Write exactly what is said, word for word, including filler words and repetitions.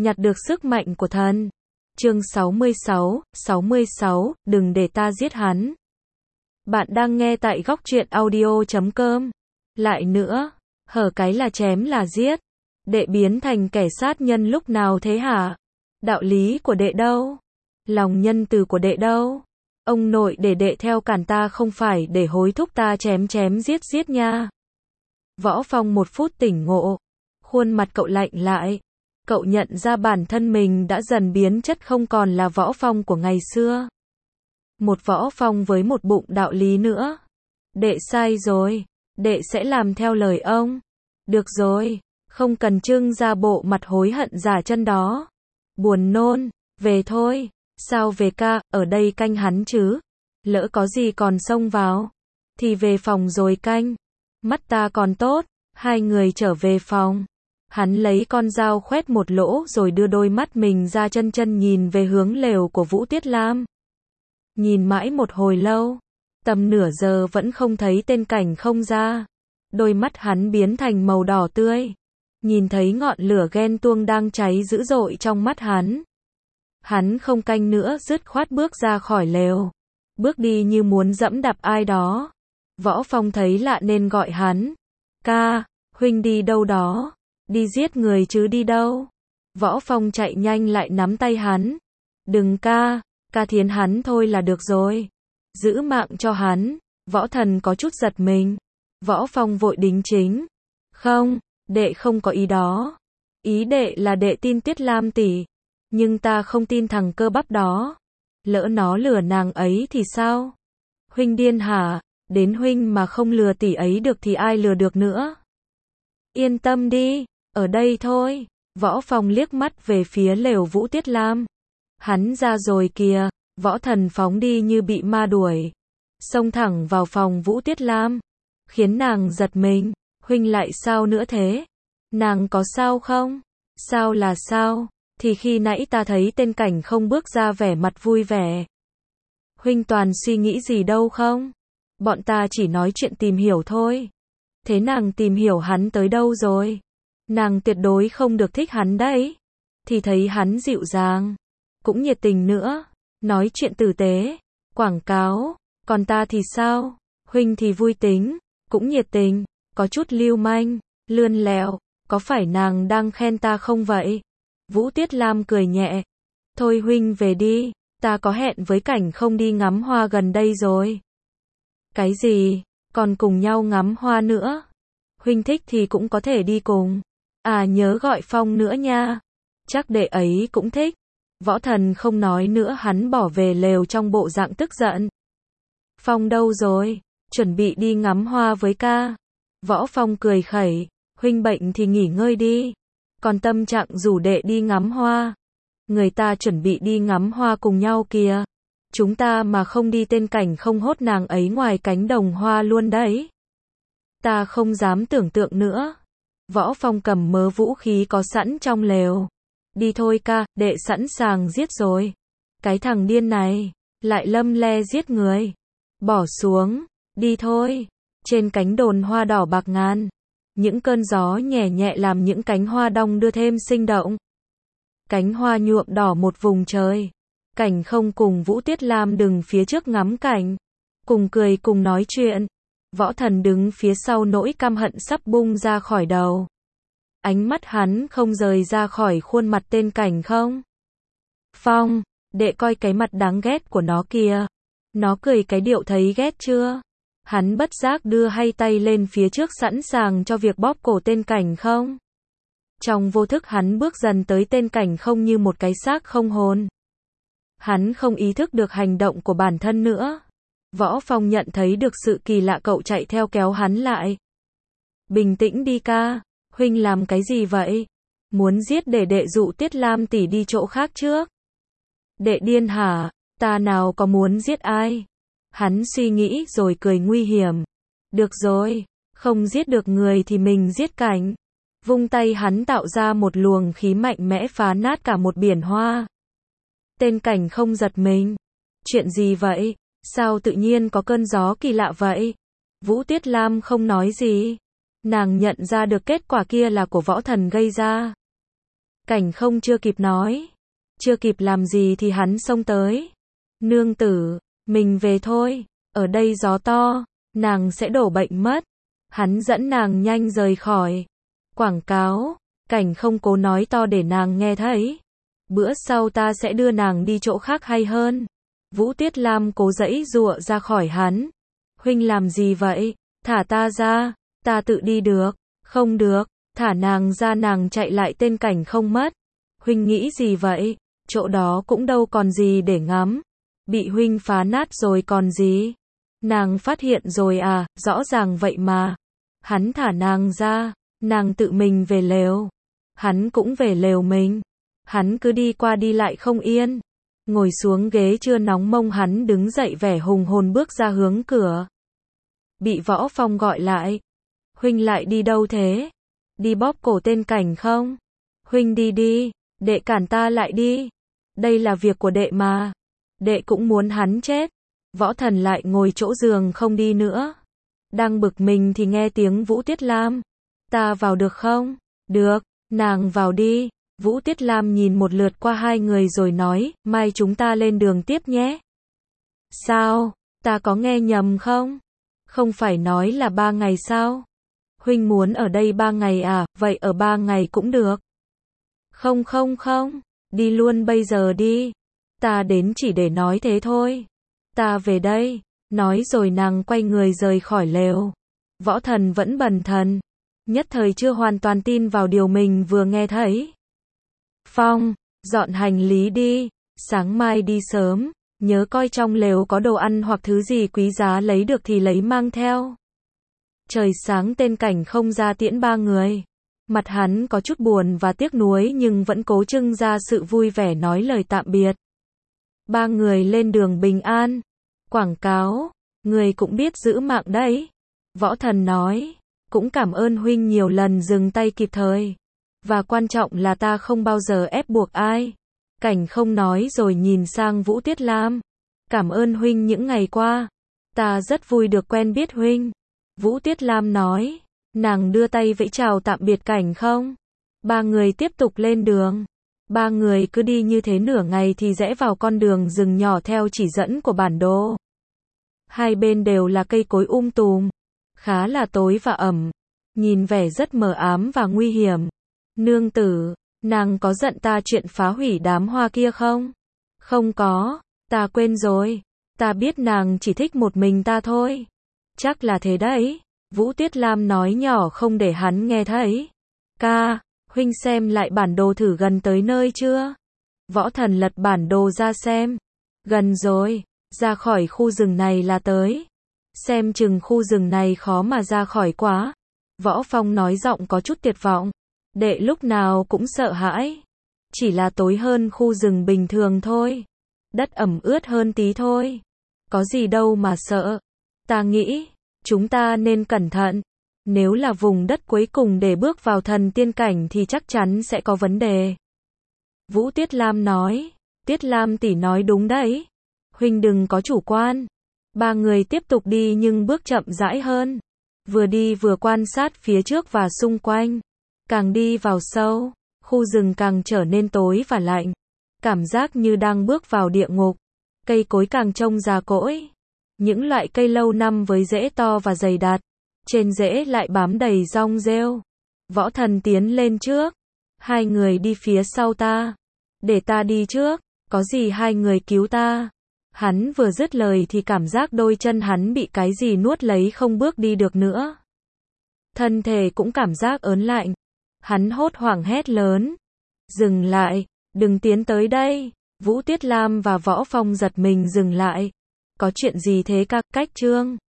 nhặt được sức mạnh của thần. Chương sáu mươi sáu, sáu mươi sáu, đừng để ta giết hắn. Bạn đang nghe tại góc truyện audio chấm com. Lại nữa, hở cái là chém là giết. Đệ biến thành kẻ sát nhân lúc nào thế hả? Đạo lý của đệ đâu? Lòng nhân từ của đệ đâu? Ông nội để đệ theo cản ta không phải để hối thúc ta chém chém giết giết nha. Võ Phong một phút tỉnh ngộ. Khuôn mặt cậu lạnh lại. Cậu nhận ra bản thân mình đã dần biến chất, không còn là Võ Phong của ngày xưa. Một Võ Phong với một bụng đạo lý nữa. Đệ sai rồi. Đệ sẽ làm theo lời ông. Được rồi. Không cần trưng ra bộ mặt hối hận giả chân đó. Buồn nôn. Về thôi. Sao về ca, ở đây canh hắn chứ? Lỡ có gì còn xông vào thì về phòng rồi canh. Mắt ta còn tốt. Hai người trở về phòng. Hắn lấy con dao khoét một lỗ rồi đưa đôi mắt mình ra, chân chân nhìn về hướng lều của Vũ Tiết Lam. Nhìn mãi một hồi lâu, tầm nửa giờ vẫn không thấy tên Cảnh Không ra. Đôi mắt hắn biến thành màu đỏ tươi. Nhìn thấy ngọn lửa ghen tuông đang cháy dữ dội trong mắt hắn. Hắn không canh nữa, dứt khoát bước ra khỏi lều. Bước đi như muốn dẫm đạp ai đó. Võ Phong thấy lạ nên gọi hắn. Ca, huynh đi đâu đó? Đi giết người chứ đi đâu? Võ Phong chạy nhanh lại nắm tay hắn. Đừng ca, ca thiến hắn thôi là được rồi. Giữ mạng cho hắn. Võ Thần có chút giật mình. Võ Phong vội đính chính. Không, đệ không có ý đó. Ý đệ là đệ tin Tiết Lam tỷ. Nhưng ta không tin thằng cơ bắp đó. Lỡ nó lừa nàng ấy thì sao? Huynh điên hả? Đến huynh mà không lừa tỷ ấy được thì ai lừa được nữa? Yên tâm đi, ở đây thôi. Võ Phong liếc mắt về phía lều Vũ Tiết Lam. Hắn ra rồi kìa. Võ Thần phóng đi như bị ma đuổi. Xông thẳng vào phòng Vũ Tiết Lam. Khiến nàng giật mình. Huynh lại sao nữa thế? Nàng có sao không? Sao là sao? Thì khi nãy ta thấy tên Cảnh Không bước ra vẻ mặt vui vẻ. Huynh toàn suy nghĩ gì đâu không? Bọn ta chỉ nói chuyện tìm hiểu thôi. Thế nàng tìm hiểu hắn tới đâu rồi? Nàng tuyệt đối không được thích hắn đấy. Thì thấy hắn dịu dàng, cũng nhiệt tình nữa, nói chuyện tử tế, quảng cáo. Còn ta thì sao? Huynh thì vui tính, cũng nhiệt tình, có chút lưu manh, lươn lẹo. Có phải nàng đang khen ta không vậy? Vũ Tiết Lam cười nhẹ. Thôi huynh về đi, ta có hẹn với Cảnh Không đi ngắm hoa gần đây rồi. Cái gì? Còn cùng nhau ngắm hoa nữa? Huynh thích thì cũng có thể đi cùng. À nhớ gọi Phong nữa nha. Chắc đệ ấy cũng thích. Võ Thần không nói nữa, hắn bỏ về lều trong bộ dạng tức giận. Phong đâu rồi? Chuẩn bị đi ngắm hoa với ca. Võ Phong cười khẩy. Huynh bệnh thì nghỉ ngơi đi. Còn tâm trạng rủ đệ đi ngắm hoa. Người ta chuẩn bị đi ngắm hoa cùng nhau kìa. Chúng ta mà không đi tên Cảnh Không hốt nàng ấy ngoài cánh đồng hoa luôn đấy. Ta không dám tưởng tượng nữa. Võ Phong cầm mớ vũ khí có sẵn trong lều. Đi thôi ca, đệ sẵn sàng giết rồi. Cái thằng điên này, lại lâm le giết người. Bỏ xuống, đi thôi. Trên cánh đồn hoa đỏ bạc ngàn. Những cơn gió nhẹ nhẹ làm những cánh hoa đong đưa thêm sinh động. Cánh hoa nhuộm đỏ một vùng trời. Cảnh Không cùng Vũ Tiết Lam đứng phía trước ngắm cảnh. Cùng cười cùng nói chuyện. Võ Thần đứng phía sau, nỗi căm hận sắp bung ra khỏi đầu. Ánh mắt hắn không rời ra khỏi khuôn mặt tên Cảnh Không. Phong, đệ coi cái mặt đáng ghét của nó kìa. Nó cười cái điệu thấy ghét chưa? Hắn bất giác đưa hai tay lên phía trước sẵn sàng cho việc bóp cổ tên Cảnh Không. Trong vô thức hắn bước dần tới tên Cảnh Không như một cái xác không hồn. Hắn không ý thức được hành động của bản thân nữa. Võ Phong nhận thấy được sự kỳ lạ, cậu chạy theo kéo hắn lại. Bình tĩnh đi ca, huynh làm cái gì vậy? Muốn giết để đệ dụ Tiết Lam tỷ đi chỗ khác trước? Đệ điên hả? Ta nào có muốn giết ai? Hắn suy nghĩ rồi cười nguy hiểm. Được rồi, không giết được người thì mình giết cảnh. Vung tay hắn tạo ra một luồng khí mạnh mẽ phá nát cả một biển hoa. Tên Cảnh Không giật mình. Chuyện gì vậy? Sao tự nhiên có cơn gió kỳ lạ vậy? Vũ Tiết Lam không nói gì. Nàng nhận ra được kết quả kia là của Võ Thần gây ra. Cảnh không chưa kịp nói, chưa kịp làm gì thì hắn xông tới. Nương tử, mình về thôi, ở đây gió to, nàng sẽ đổ bệnh mất. Hắn dẫn nàng nhanh rời khỏi. Quảng cáo, Cảnh không cố nói to để nàng nghe thấy. Bữa sau ta sẽ đưa nàng đi chỗ khác hay hơn. Vũ Tiết Lam cố giãy giụa ra khỏi hắn. Huynh làm gì vậy? Thả ta ra, ta tự đi được. Không được, thả nàng ra, nàng chạy lại tên Cảnh không mất. Huynh nghĩ gì vậy? Chỗ đó cũng đâu còn gì để ngắm. Bị huynh phá nát rồi còn gì? Nàng phát hiện rồi à, rõ ràng vậy mà. Hắn thả nàng ra, nàng tự mình về lều. Hắn cũng về lều mình. Hắn cứ đi qua đi lại không yên. Ngồi xuống ghế chưa nóng mông, hắn đứng dậy vẻ hùng hồn bước ra hướng cửa. Bị Võ Phong gọi lại. Huynh lại đi đâu thế? Đi bóp cổ tên Cảnh không? Huynh đi đi, đệ cản ta lại đi. Đây là việc của đệ mà. Đệ cũng muốn hắn chết. Võ Thần lại ngồi chỗ giường không đi nữa. Đang bực mình thì nghe tiếng Vũ Tiết Lam. Ta vào được không? Được, nàng vào đi. Vũ Tiết Lam nhìn một lượt qua hai người rồi nói, mai chúng ta lên đường tiếp nhé. Sao? Ta có nghe nhầm không? Không phải nói là ba ngày sao? Huynh muốn ở đây ba ngày à, vậy ở ba ngày cũng được. Không không không, đi luôn bây giờ đi. Ta đến chỉ để nói thế thôi. Ta về đây. Nói rồi nàng quay người rời khỏi lều. Võ Thần vẫn bần thần. Nhất thời chưa hoàn toàn tin vào điều mình vừa nghe thấy. Phong, dọn hành lý đi. Sáng mai đi sớm. Nhớ coi trong lều có đồ ăn hoặc thứ gì quý giá lấy được thì lấy mang theo. Trời sáng tên Cảnh không ra tiễn ba người. Mặt hắn có chút buồn và tiếc nuối nhưng vẫn cố trưng ra sự vui vẻ nói lời tạm biệt. Ba người lên đường bình an. Quảng cáo, người cũng biết giữ mạng đấy. Võ Thần nói, cũng cảm ơn huynh nhiều lần dừng tay kịp thời. Và quan trọng là ta không bao giờ ép buộc ai. Cảnh không nói rồi nhìn sang Vũ Tiết Lam. Cảm ơn huynh những ngày qua. Ta rất vui được quen biết huynh. Vũ Tiết Lam nói, nàng đưa tay vẫy chào tạm biệt Cảnh không. Ba người tiếp tục lên đường. Ba người cứ đi như thế nửa ngày thì rẽ vào con đường rừng nhỏ theo chỉ dẫn của bản đồ. Hai bên đều là cây cối um tùm, khá là tối và ẩm, nhìn vẻ rất mờ ám và nguy hiểm. Nương tử, nàng có giận ta chuyện phá hủy đám hoa kia không? Không có, ta quên rồi, ta biết nàng chỉ thích một mình ta thôi. Chắc là thế đấy, Vũ Tiết Lam nói nhỏ không để hắn nghe thấy. Ca, huynh xem lại bản đồ thử gần tới nơi chưa? Võ Thần lật bản đồ ra xem. Gần rồi, ra khỏi khu rừng này là tới. Xem chừng khu rừng này khó mà ra khỏi quá. Võ Phong nói giọng có chút tuyệt vọng. Đệ lúc nào cũng sợ hãi. Chỉ là tối hơn khu rừng bình thường thôi. Đất ẩm ướt hơn tí thôi. Có gì đâu mà sợ. Ta nghĩ, chúng ta nên cẩn thận. Nếu là vùng đất cuối cùng để bước vào thần tiên cảnh thì chắc chắn sẽ có vấn đề. Vũ Tiết Lam nói, Tiết Lam tỷ nói đúng đấy. Huynh đừng có chủ quan. Ba người tiếp tục đi nhưng bước chậm rãi hơn. Vừa đi vừa quan sát phía trước và xung quanh. Càng đi vào sâu, khu rừng càng trở nên tối và lạnh. Cảm giác như đang bước vào địa ngục. Cây cối càng trông già cỗi. Những loại cây lâu năm với rễ to và dày đặc. Trên rễ lại bám đầy rong rêu. Võ Thần tiến lên trước. Hai người đi phía sau ta. Để ta đi trước. Có gì hai người cứu ta. Hắn vừa dứt lời thì cảm giác đôi chân hắn bị cái gì nuốt lấy không bước đi được nữa. Thân thể cũng cảm giác ớn lạnh. Hắn hốt hoảng hét lớn. Dừng lại, đừng tiến tới đây. Vũ Tiết Lam và Võ Phong giật mình dừng lại. Có chuyện gì thế các cách trương?